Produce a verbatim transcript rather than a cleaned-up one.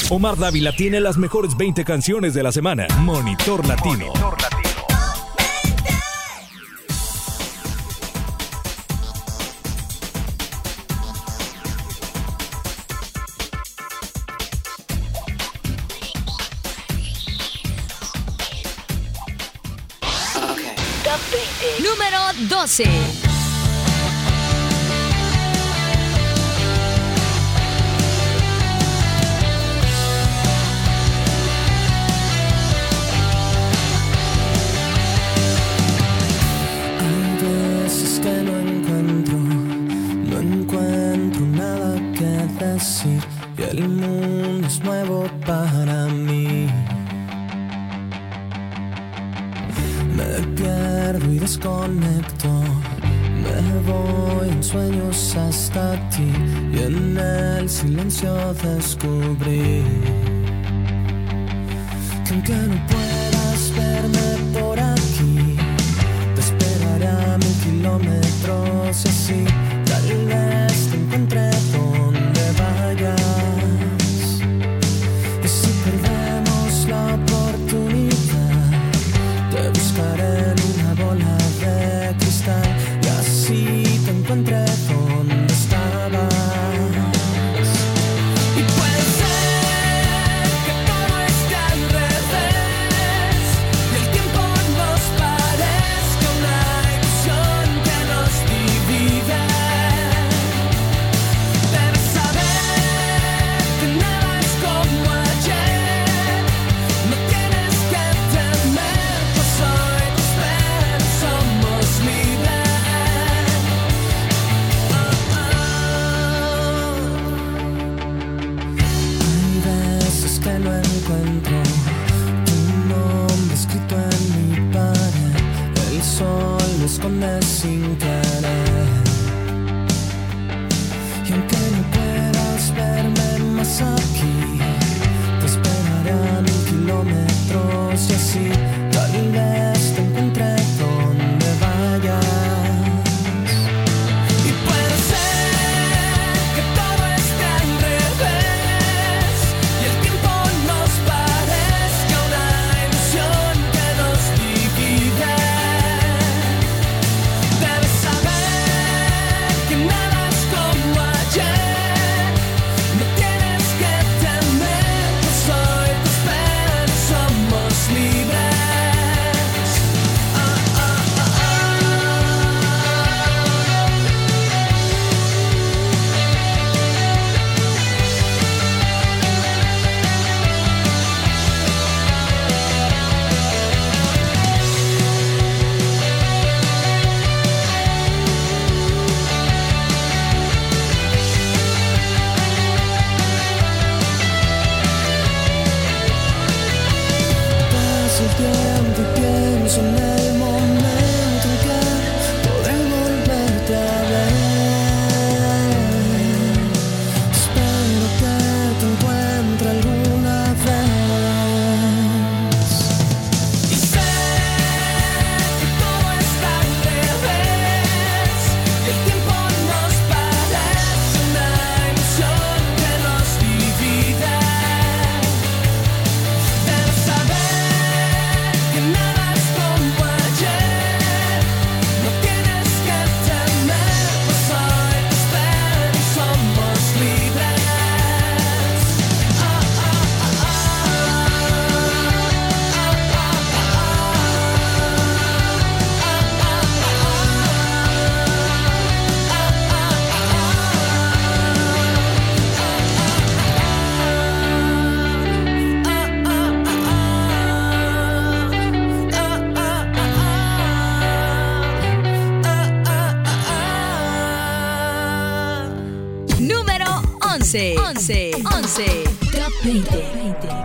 Omar Dávila tiene las mejores veinte canciones de la semana. Monitor Latino. Monitor Latino. Top veinte. Número doce. Y el mundo es nuevo para mí. Me pierdo y desconecto. Me voy en sueños hasta ti. Y en el silencio descubrí que aunque no puedas verme por aquí, te esperaré a mil kilómetros y así tal vez te encuentre donde vayas. Y si perdemos la oportunidad, te buscaré en una bola de cristal y así te encuentre donde estabas. Y puede ser que todo esté al revés y el tiempo nos parezca una ilusión que nos divide. Debes saber que nada es como ayer. No tienes que temer, yo soy tu espera, somos libres. Oh, oh. Hay veces que no encuentro tu nombre escrito en mi pared. El sol lo esconde sin querer. Y aunque no puedas verme más aquí, te esperaré a mil kilómetros y así tal vez te encuentre donde vayas. Y puede ser que todo esté al revés y el tiempo nos parezca una ilusión que nos divide. Debes saber que nada es como ayer. No tienes que temer, yo soy tu espera, somos libres. Oh, oh, oh, pasa el tiempo y pienso en el momento en que podré volverte a ver. Espero que te encuentre alguna vez. Y sé que todo está al revés y el tiempo nos parece una ilusión que nos divide. Debes saber que nada es como ayer. No tienes que temer, pues soy tu espera y somos libres. Oh, oh, oh, oh. Número once. once. once. Top veinte.